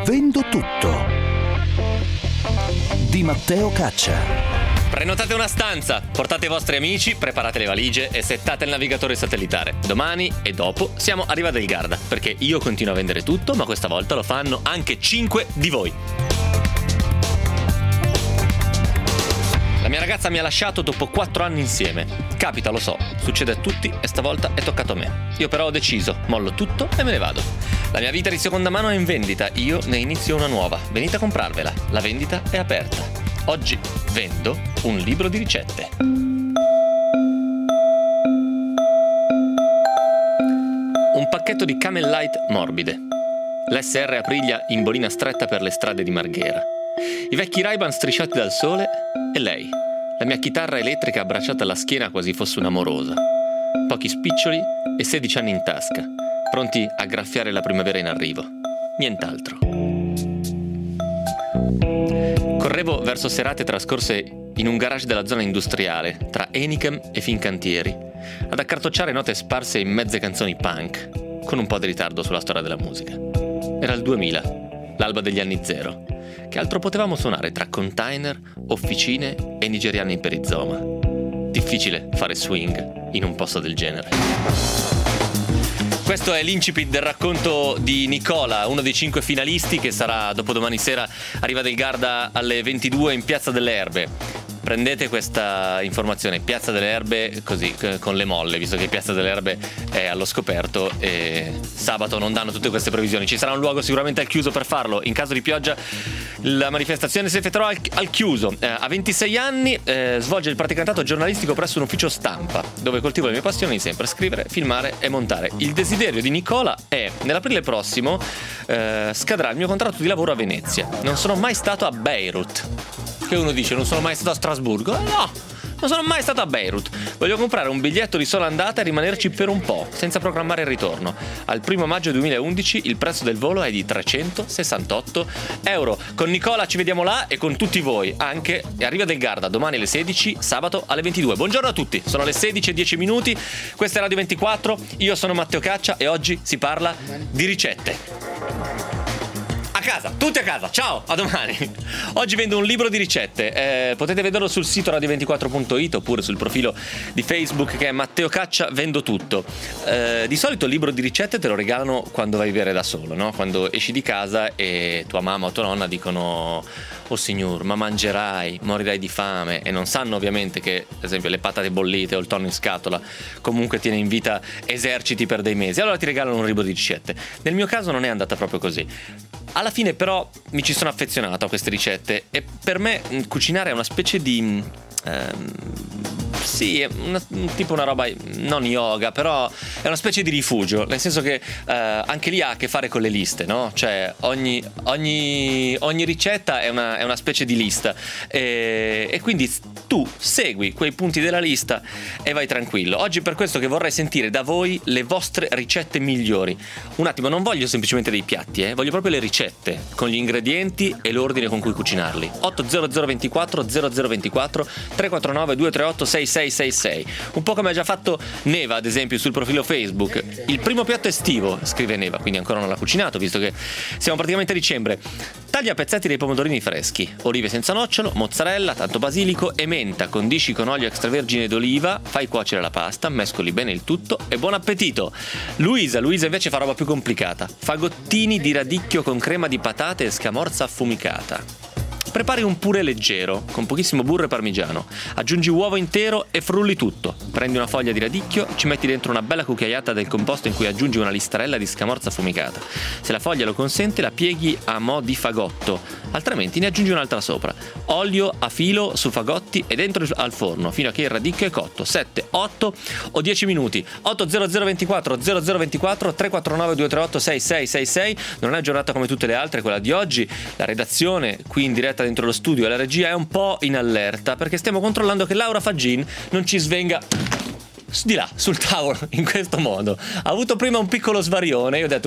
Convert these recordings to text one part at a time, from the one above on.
Vendo tutto di Matteo Caccia. Prenotate una stanza, portate i vostri amici, preparate le valigie e settate il navigatore satellitare. Domani e dopo siamo a Riva del Garda, perché io continuo a vendere tutto, ma questa volta lo fanno anche 5 di voi. La mia ragazza mi ha lasciato dopo 4 anni insieme. Capita, lo so, succede a tutti e stavolta è toccato a me. Io però ho deciso, mollo tutto e me ne vado. La mia vita di seconda mano è in vendita, io ne inizio una nuova. Venite a comprarvela, la vendita è aperta. Oggi vendo un libro di ricette. Un pacchetto di Camel Light morbide. L'SR Aprilia in bolina stretta per le strade di Marghera. I vecchi Ray-Ban strisciati dal sole e lei, la mia chitarra elettrica abbracciata alla schiena quasi fosse un'amorosa. Pochi spiccioli e 16 anni in tasca, pronti a graffiare la primavera in arrivo. Nient'altro. Correvo verso serate trascorse in un garage della zona industriale, tra Enichem e Fincantieri, ad accartocciare note sparse in mezze canzoni punk, con un po' di ritardo sulla storia della musica. Era il 2000, l'alba degli anni zero. Che altro potevamo suonare tra container, officine e nigeriani in perizoma? Difficile fare swing in un posto del genere. Questo è l'incipit del racconto di Nicola, uno dei 5 finalisti che sarà dopodomani sera a Riva del Garda alle 22 in Piazza delle Erbe. Prendete questa informazione, Piazza delle Erbe, così, con le molle, visto che Piazza delle Erbe è allo scoperto e sabato non danno tutte queste previsioni. Ci sarà un luogo sicuramente al chiuso per farlo. In caso di pioggia la manifestazione si effettuerà al chiuso. A 26 anni svolge il praticantato giornalistico presso un ufficio stampa, dove coltivo le mie passioni di sempre: scrivere, filmare e montare. Il desiderio di Nicola è, nell'aprile prossimo, scadrà il mio contratto di lavoro a Venezia. Non sono mai stato a Beirut. Che uno dice, non sono mai stato a Strasburgo? No, non sono mai stato a Beirut. Voglio comprare un biglietto di sola andata e rimanerci per un po', senza programmare il ritorno. Al 1 maggio 2011 il prezzo del volo è di 368 euro. Con Nicola ci vediamo là e con tutti voi, anche a Riva del Garda, domani alle 16, sabato alle 22. Buongiorno a tutti, sono le 16:10. Questa è Radio 24, io sono Matteo Caccia e oggi si parla di ricette. A casa, tutti a casa, ciao, a domani. Oggi vendo un libro di ricette, potete vederlo sul sito radio24.it oppure sul profilo di Facebook che è Matteo Caccia Vendo Tutto. Di solito il libro di ricette te lo regalano quando vai a vivere da solo, no? Quando esci di casa e tua mamma o tua nonna dicono: oh signor, ma mangerai, morirai di fame, e non sanno ovviamente che, ad esempio, le patate bollite o il tonno in scatola comunque tiene in vita eserciti per dei mesi. Allora ti regalano un libro di ricette. Nel mio caso non è andata proprio così. Alla fine però mi ci sono affezionato a queste ricette e per me cucinare è una specie di sì, è tipo una roba, non yoga, però è una specie di rifugio, nel senso che anche lì ha a che fare con le liste, no? Cioè ogni ricetta è una specie di lista e quindi tu segui quei punti della lista e vai tranquillo. Oggi per questo che vorrei sentire da voi le vostre ricette migliori. Un attimo, non voglio semplicemente dei piatti, voglio proprio le ricette con gli ingredienti e l'ordine con cui cucinarli. 800 24 0024 349 238 6666. Un po' come ha già fatto Neva, ad esempio, sul profilo Facebook. Il primo piatto estivo, scrive Neva, quindi ancora non l'ha cucinato, visto che siamo praticamente a dicembre. Taglia a pezzetti dei pomodorini freschi, olive senza nocciolo, mozzarella, tanto basilico e menta, condisci con olio extravergine d'oliva, fai cuocere la pasta, mescoli bene il tutto e buon appetito. Luisa invece fa roba più complicata: fagottini di radicchio con crema di patate e scamorza affumicata. Prepari un purè leggero con pochissimo burro e parmigiano, aggiungi uovo intero e frulli tutto. Prendi una foglia di radicchio, ci metti dentro una bella cucchiaiata del composto in cui aggiungi una listarella di scamorza affumicata. Se la foglia lo consente la pieghi a mo' di fagotto, altrimenti ne aggiungi un'altra sopra. Olio a filo su fagotti e dentro al forno fino a che il radicchio è cotto. 7, 8 o 10 minuti. 800 24 0024 349 238 6666. Non è giornata come tutte le altre, quella di oggi. La redazione qui in diretta dentro lo studio e la regia è un po' in allerta perché stiamo controllando che Laura Faggin non ci svenga di là sul tavolo in questo modo. Ha avuto prima un piccolo svarione, io ho detto: guarda,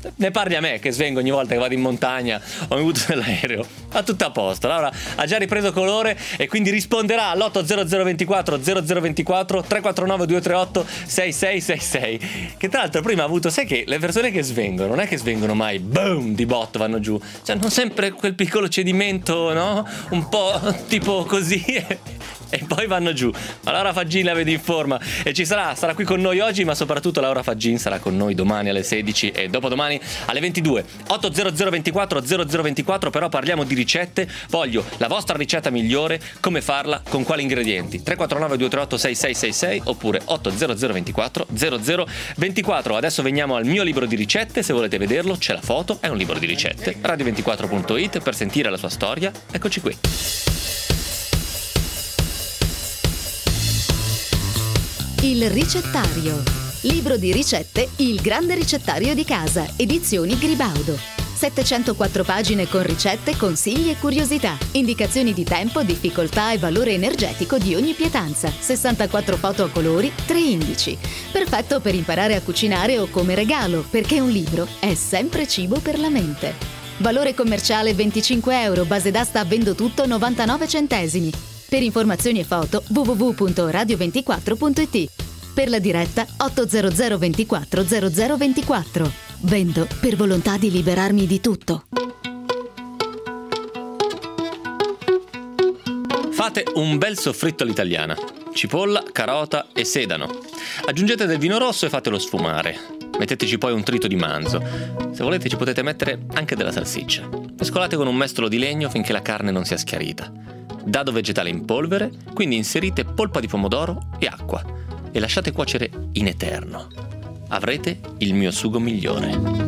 ne parli a me che svengo ogni volta che vado in montagna o mi butto nell'aereo. Va tutto a posto. Laura ha già ripreso colore e quindi risponderà all'80024 0024 349 238 6666. Che tra l'altro prima ha avuto, sai che le persone che svengono non è che svengono mai boom di botto, vanno giù, cioè hanno sempre quel piccolo cedimento, no? Un po' tipo così e poi vanno giù. Ma Laura Faggin la vedi in forma e sarà qui con noi oggi, ma soprattutto Laura Faggin sarà con noi domani alle 16 e dopodomani alle 22. 80024 0024, però parliamo di ricette. Voglio la vostra ricetta migliore, come farla, con quali ingredienti. 349 238 6666 oppure 80024 0024. Adesso veniamo al mio libro di ricette, se volete vederlo c'è la foto, è un libro di ricette, radio24.it per sentire la sua storia. Eccoci qui. Il ricettario. Libro di ricette Il grande ricettario di casa, edizioni Gribaudo. 704 pagine con ricette, consigli e curiosità, indicazioni di tempo, difficoltà e valore energetico di ogni pietanza, 64 foto a colori, 3 indici. Perfetto per imparare a cucinare o come regalo, perché un libro è sempre cibo per la mente. Valore commerciale 25 euro, base d'asta vendo tutto 99 centesimi. Per informazioni e foto www.radio24.it. Per la diretta 800 24 0024. Vendo per volontà di liberarmi di tutto. Fate un bel soffritto all'italiana. Cipolla, carota e sedano. Aggiungete del vino rosso e fatelo sfumare. Metteteci poi un trito di manzo. Se volete ci potete mettere anche della salsiccia. Mescolate con un mestolo di legno finché la carne non sia schiarita. Dado vegetale in polvere, quindi inserite polpa di pomodoro e acqua e lasciate cuocere in eterno. Avrete il mio sugo migliore.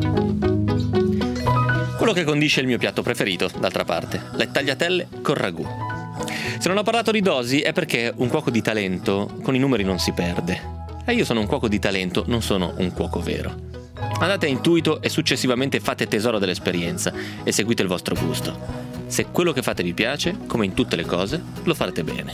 Quello che condisce il mio piatto preferito, d'altra parte, le tagliatelle con ragù. Se non ho parlato di dosi è perché un cuoco di talento con i numeri non si perde. E io sono un cuoco di talento, non sono un cuoco vero. Andate a intuito e successivamente fate tesoro dell'esperienza e seguite il vostro gusto. Se quello che fate vi piace, come in tutte le cose, lo farete bene.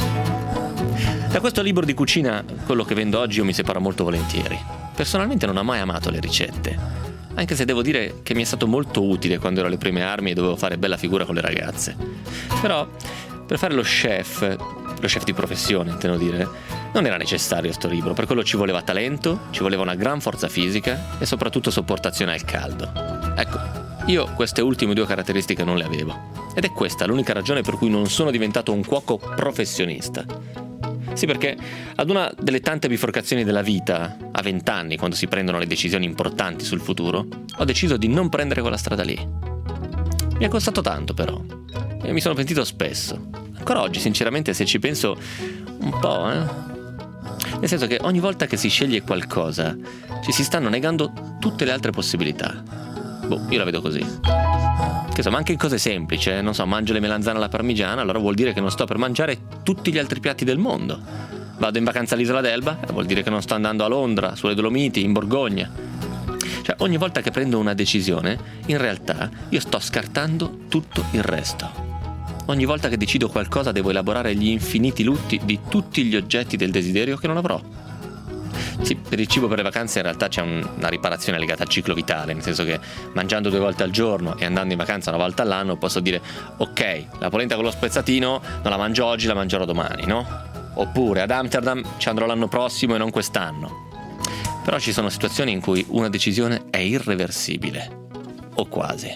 Da questo libro di cucina, quello che vendo oggi, io mi separo molto volentieri. Personalmente non ho mai amato le ricette, anche se devo dire che mi è stato molto utile quando ero alle prime armi e dovevo fare bella figura con le ragazze. Però, per fare lo chef di professione, intendo dire, non era necessario sto libro. Per quello ci voleva talento, ci voleva una gran forza fisica e soprattutto sopportazione al caldo. Ecco, io queste ultime 2 caratteristiche non le avevo. Ed è questa l'unica ragione per cui non sono diventato un cuoco professionista. Sì, perché ad una delle tante bifurcazioni della vita, a 20 anni, quando si prendono le decisioni importanti sul futuro, ho deciso di non prendere quella strada lì. Mi è costato tanto però, e mi sono pentito spesso. Ancora oggi, sinceramente, se ci penso un po', Nel senso che ogni volta che si sceglie qualcosa, ci si stanno negando tutte le altre possibilità. Io la vedo così. Che insomma, anche in cose semplici, non so, mangio le melanzane alla parmigiana, allora vuol dire che non sto per mangiare tutti gli altri piatti del mondo. Vado in vacanza all'Isola d'Elba, vuol dire che non sto andando a Londra, sulle Dolomiti, in Borgogna. Cioè, ogni volta che prendo una decisione, in realtà io sto scartando tutto il resto. Ogni volta che decido qualcosa devo elaborare gli infiniti lutti di tutti gli oggetti del desiderio che non avrò. Sì, per il cibo per le vacanze in realtà c'è una riparazione legata al ciclo vitale, nel senso che mangiando 2 volte al giorno e andando in vacanza 1 volta all'anno posso dire ok, la polenta con lo spezzatino non la mangio oggi, la mangerò domani, no? Oppure ad Amsterdam ci andrò l'anno prossimo e non quest'anno. Però ci sono situazioni in cui una decisione è irreversibile, o quasi.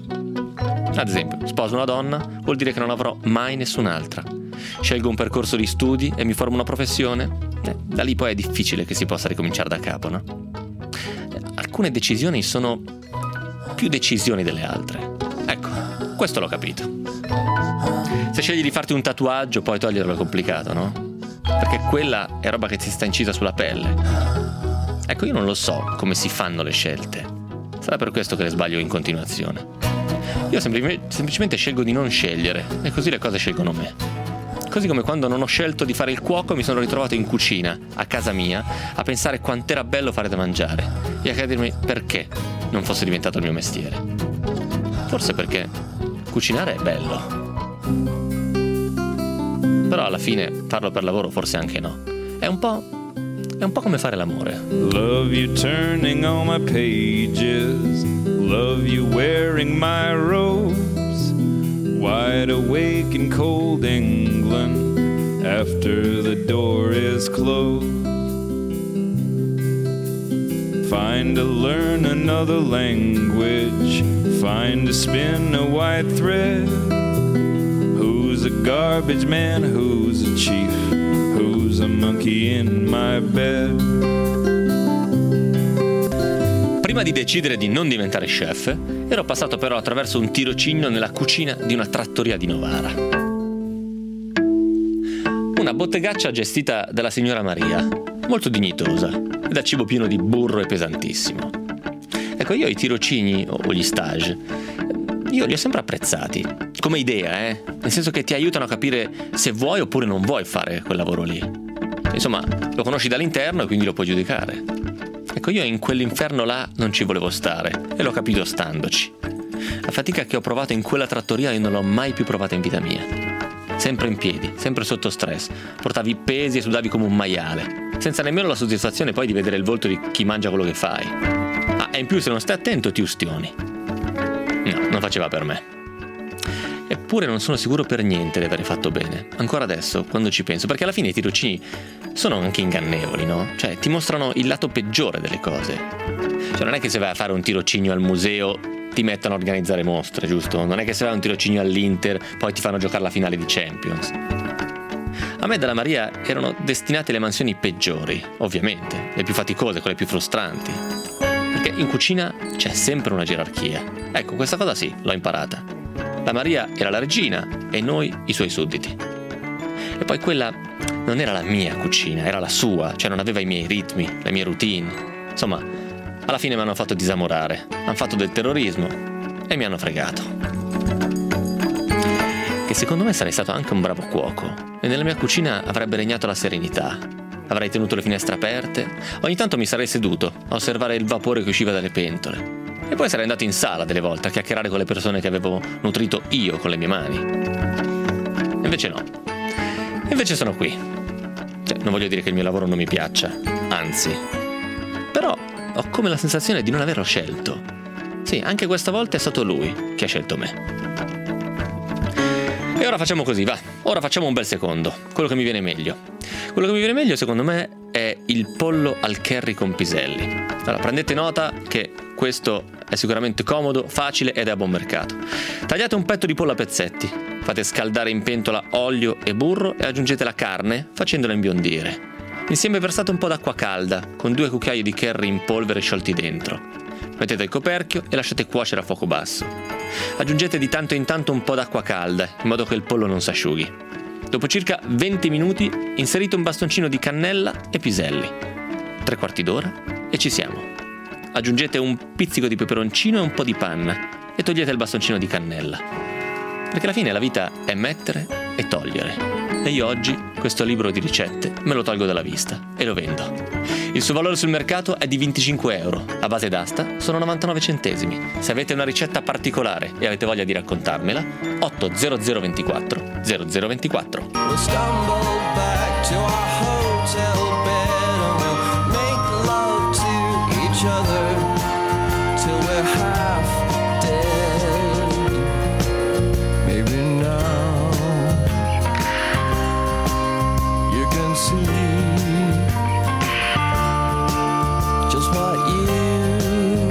Ad esempio, sposo una donna, vuol dire che non avrò mai nessun'altra. Scelgo un percorso di studi e mi formo una professione. Da lì poi è difficile che si possa ricominciare da capo, no? Alcune decisioni sono più decisioni delle altre. Ecco, questo l'ho capito. Se scegli di farti un tatuaggio, poi toglierlo è complicato, no? Perché quella è roba che ti sta incisa sulla pelle. Ecco, io non lo so come si fanno le scelte. Sarà per questo che le sbaglio in continuazione. Io semplicemente scelgo di non scegliere e così le cose scelgono me. Così come quando non ho scelto di fare il cuoco mi sono ritrovato in cucina, a casa mia, a pensare quant'era bello fare da mangiare e a chiedermi perché non fosse diventato il mio mestiere. Forse perché cucinare è bello. Però alla fine farlo per lavoro forse anche no. È un po' come fare l'amore. Love you turning all my pages, love you wearing my robes, wide awake in cold England after the door is closed. Find to learn another language, find to spin a white thread. Who's a garbage man, who's a chief, who's a monkey in my bed? Prima di decidere di non diventare chef, ero passato però attraverso un tirocinio nella cucina di una trattoria di Novara. Una bottegaccia gestita dalla signora Maria, molto dignitosa, e dal cibo pieno di burro e pesantissimo. Ecco, io i tirocini o gli stage, io li ho sempre apprezzati, come idea, nel senso che ti aiutano a capire se vuoi oppure non vuoi fare quel lavoro lì. Insomma, lo conosci dall'interno e quindi lo puoi giudicare. Ecco, io in quell'inferno là non ci volevo stare e l'ho capito standoci. La fatica che ho provato in quella trattoria io non l'ho mai più provata in vita mia. Sempre in piedi, sempre sotto stress, portavi pesi e sudavi come un maiale, senza nemmeno la soddisfazione poi di vedere il volto di chi mangia quello che fai. Ah, e in più se non stai attento ti ustioni. No, non faceva per me. Eppure non sono sicuro per niente di aver fatto bene, ancora adesso, quando ci penso, perché alla fine i tirocini sono anche ingannevoli, no? Cioè, ti mostrano il lato peggiore delle cose. Cioè, non è che se vai a fare un tirocinio al museo ti mettono a organizzare mostre, giusto? Non è che se vai a un tirocinio all'Inter poi ti fanno giocare la finale di Champions. A me dalla Maria erano destinate le mansioni peggiori, ovviamente, le più faticose, quelle più frustranti. Perché in cucina c'è sempre una gerarchia. Ecco, questa cosa sì, l'ho imparata. La Maria era la regina e noi i suoi sudditi. E poi quella non era la mia cucina, era la sua, cioè non aveva i miei ritmi, le mie routine. Insomma, alla fine mi hanno fatto disamorare, hanno fatto del terrorismo e mi hanno fregato. Che secondo me sarei stato anche un bravo cuoco e nella mia cucina avrebbe regnato la serenità. Avrei tenuto le finestre aperte, ogni tanto mi sarei seduto a osservare il vapore che usciva dalle pentole. E poi sarei andato in sala delle volte a chiacchierare con le persone che avevo nutrito io con le mie mani. E invece no. E invece sono qui. Cioè, non voglio dire che il mio lavoro non mi piaccia, anzi. Però ho come la sensazione di non averlo scelto. Sì, anche questa volta è stato lui che ha scelto me. E ora facciamo così, va. Ora facciamo un bel secondo. Quello che mi viene meglio. Quello che mi viene meglio, secondo me, è il pollo al curry con piselli. Allora, prendete nota che questo è sicuramente comodo, facile ed è a buon mercato. Tagliate un petto di pollo a pezzetti. Fate scaldare in pentola olio e burro e aggiungete la carne facendola imbiondire. Insieme versate un po' d'acqua calda con 2 cucchiai di curry in polvere sciolti dentro. Mettete il coperchio e lasciate cuocere a fuoco basso. Aggiungete di tanto in tanto un po' d'acqua calda in modo che il pollo non si asciughi. Dopo circa 20 minuti inserite un bastoncino di cannella e piselli. 3/4 d'ora e ci siamo. Aggiungete un pizzico di peperoncino e un po' di panna e togliete il bastoncino di cannella. Perché alla fine la vita è mettere e togliere. E io oggi questo libro di ricette me lo tolgo dalla vista e lo vendo. Il suo valore sul mercato è di 25 euro, la base d'asta sono 99 centesimi. Se avete una ricetta particolare e avete voglia di raccontarmela, 80024 0024. We'll stumble back to our hotel bed and we'll make love to each other till we're half dead. Maybe now you can see just what you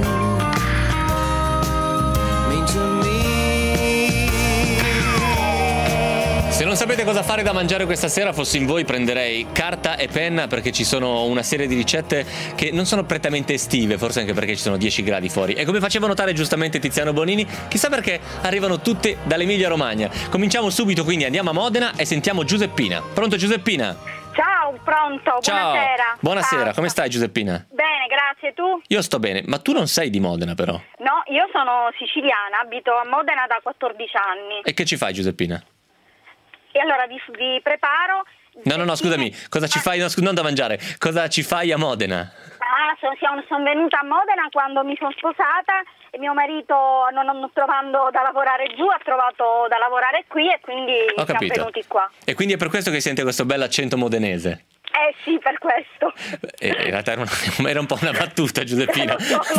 mean to me. Se non sapete cosa fare da mangiare questa sera, fossi in voi prenderei carta e penna, perché ci sono una serie di ricette che non sono prettamente estive, forse anche perché ci sono 10 gradi fuori. E come faceva notare giustamente Tiziano Bonini, chissà perché arrivano tutte dall'Emilia Romagna. Cominciamo subito, quindi andiamo a Modena e sentiamo Giuseppina. Pronto Giuseppina? Ciao, pronto, Ciao. buonasera. Buonasera, Ciao. come stai Giuseppina? Bene, grazie, tu? Io sto bene, ma tu non sei di Modena però. No, io sono siciliana, abito a Modena da 14 anni. E che ci fai Giuseppina? E allora vi preparo... No, scusami, cosa ci fai? No, non da mangiare, cosa ci fai a Modena? Sono venuta a Modena quando mi sono sposata e mio marito, non trovando da lavorare giù, ha trovato da lavorare qui e quindi Ho siamo capito. venuti qua. E quindi è per questo che sente questo bel accento modenese? Sì, per questo. In realtà era un po' una battuta, Giuseppina.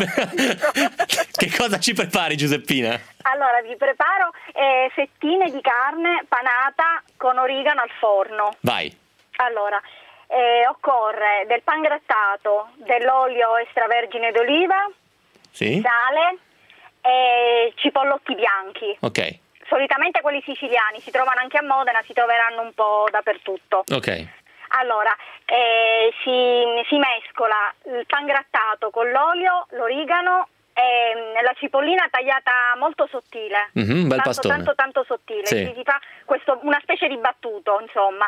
Che cosa ci prepari, Giuseppina? Allora, vi preparo fettine di carne panata con origano al forno. Vai. Allora, occorre del pangrattato, dell'olio extravergine d'oliva, Sì. sale e cipollotti bianchi. Ok. Solitamente quelli siciliani si trovano anche a Modena, si troveranno un po' dappertutto. Ok. Allora, si mescola il pangrattato con l'olio, l'origano e la cipollina tagliata molto sottile. Un bel pastone. Tanto sottile. Sì. Si fa una specie di battuto, insomma.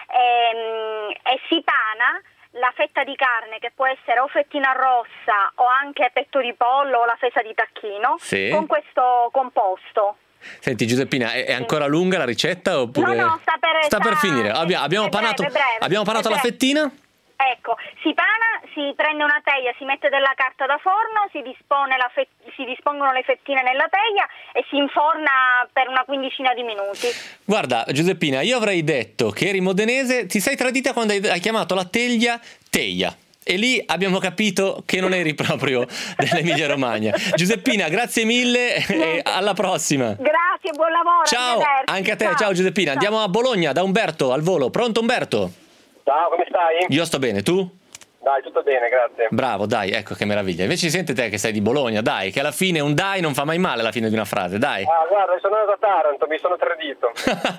E si pana la fetta di carne, che può essere o fettina rossa o anche petto di pollo o la fesa di tacchino, Sì. con questo composto. Senti, Giuseppina, è ancora lunga la ricetta oppure? No, sta per finire. Abbiamo è panato, breve, abbiamo panato è la breve. fettina? Ecco, si pana, si prende una teglia, si mette della carta da forno, si dispongono le fettine nella teglia e si inforna per una quindicina di minuti. Guarda, Giuseppina, io avrei detto che eri modenese, ti sei tradita quando hai chiamato la teglia teia. E lì abbiamo capito che non eri proprio dell'Emilia Romagna. Giuseppina, grazie mille e alla prossima. Grazie, buon lavoro. Ciao, arrivederci. anche a te, ciao Giuseppina. Andiamo a Bologna da Umberto al volo. Pronto Umberto? Ciao, come stai? Io sto bene, tu? Dai, tutto bene, grazie. Bravo, dai, ecco che meraviglia. Invece si sente te che sei di Bologna, dai, che alla fine un dai non fa mai male alla fine di una frase, dai. Ah, guarda, sono andato a Taranto, mi sono tradito.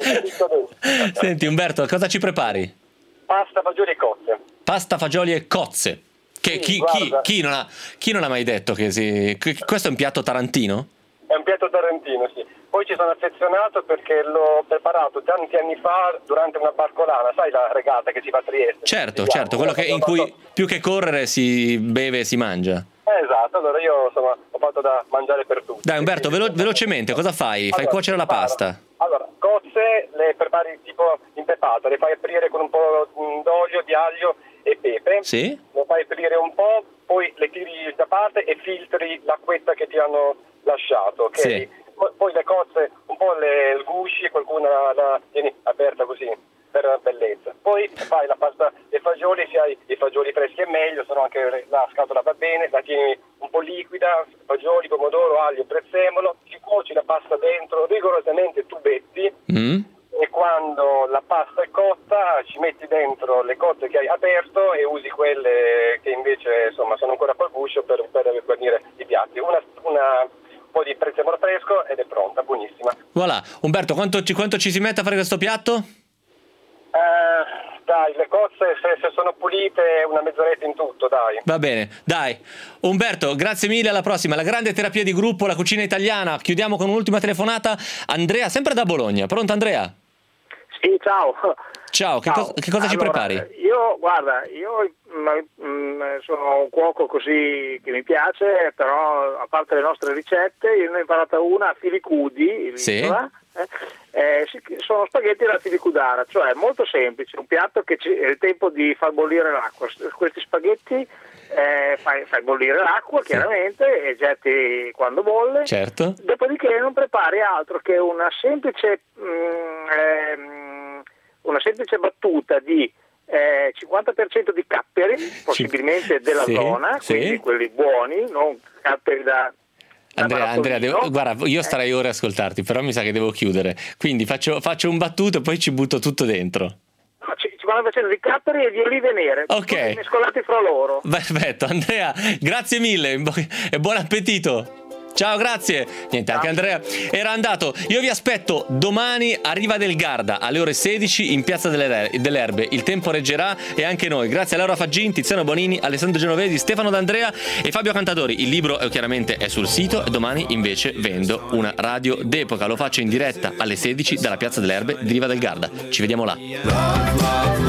Senti Umberto, cosa ci prepari? Pasta, fagioli e cozze. Pasta, fagioli e cozze. Che Sì, chi non ha mai detto che questo è un piatto tarantino? È un piatto tarantino, sì. Poi ci sono affezionato perché l'ho preparato tanti anni fa durante una barcolana, sai la regata che si fa a Trieste? Certo, quello in cui più che correre si beve e si mangia. Esatto, allora io insomma ho fatto da mangiare per tutti. Dai Umberto, velocemente, cosa fai? Fai Allora, cuocere la pasta? Allora, cozze le prepari tipo impeppate, le fai aprire con un po' d'olio, di aglio e pepe. Sì? Lo fai aprire un po', poi le tiri da parte e filtri l'acquetta che ti hanno lasciato, ok? Sì. Poi le cozze un po' le sgusci, qualcuna la tieni aperta così per bellezza. Poi fai la pasta e fagioli, se hai i fagioli freschi è meglio, se no anche la scatola va bene, la tieni un po' liquida, fagioli, pomodoro, aglio, prezzemolo, ci cuoci la pasta dentro rigorosamente tubetti. E quando la pasta è cotta ci metti dentro le cozze che hai aperto e usi quelle che invece insomma sono ancora col guscio per guarnire i piatti. Un po' di prezzemolo fresco ed è pronta, buonissima. Voilà, Umberto, quanto ci si mette a fare questo piatto? Dai, le cozze se sono pulite una mezz'oretta in tutto, dai. Va bene, dai. Umberto, grazie mille, alla prossima. La grande terapia di gruppo, la cucina italiana. Chiudiamo con un'ultima telefonata. Andrea, sempre da Bologna. Pronto Andrea? Sì, ciao. Ciao, che cosa ci prepari? Io sono un cuoco così che mi piace, però a parte le nostre ricette, io ne ho imparata una a filicudi, sì. Sono spaghetti alla filicudara, cioè molto semplice, un piatto che è il tempo di far bollire l'acqua. Questi spaghetti fai bollire l'acqua, sì, chiaramente, e getti quando bolle. Certo. Dopodiché non prepari altro che una semplice battuta di 50% di capperi, possibilmente della zona, sì, quindi quelli buoni, non capperi da Andrea, guarda, io starei ore a ascoltarti, però mi sa che devo chiudere, quindi faccio un battuto e poi ci butto tutto dentro. No, 50% di capperi e di olive nere, ok, mescolati fra loro. Perfetto, Andrea, grazie mille e buon appetito. Ciao, grazie. Niente, anche Andrea era andato. Io vi aspetto domani a Riva del Garda alle ore 16 in Piazza delle Erbe. Il tempo reggerà e anche noi. Grazie a Laura Faggin, Tiziano Bonini, Alessandro Genovesi, Stefano D'Andrea e Fabio Cantadori. Il libro chiaramente è sul sito e domani invece vendo una radio d'epoca. Lo faccio in diretta alle 16 dalla Piazza delle Erbe di Riva del Garda. Ci vediamo là.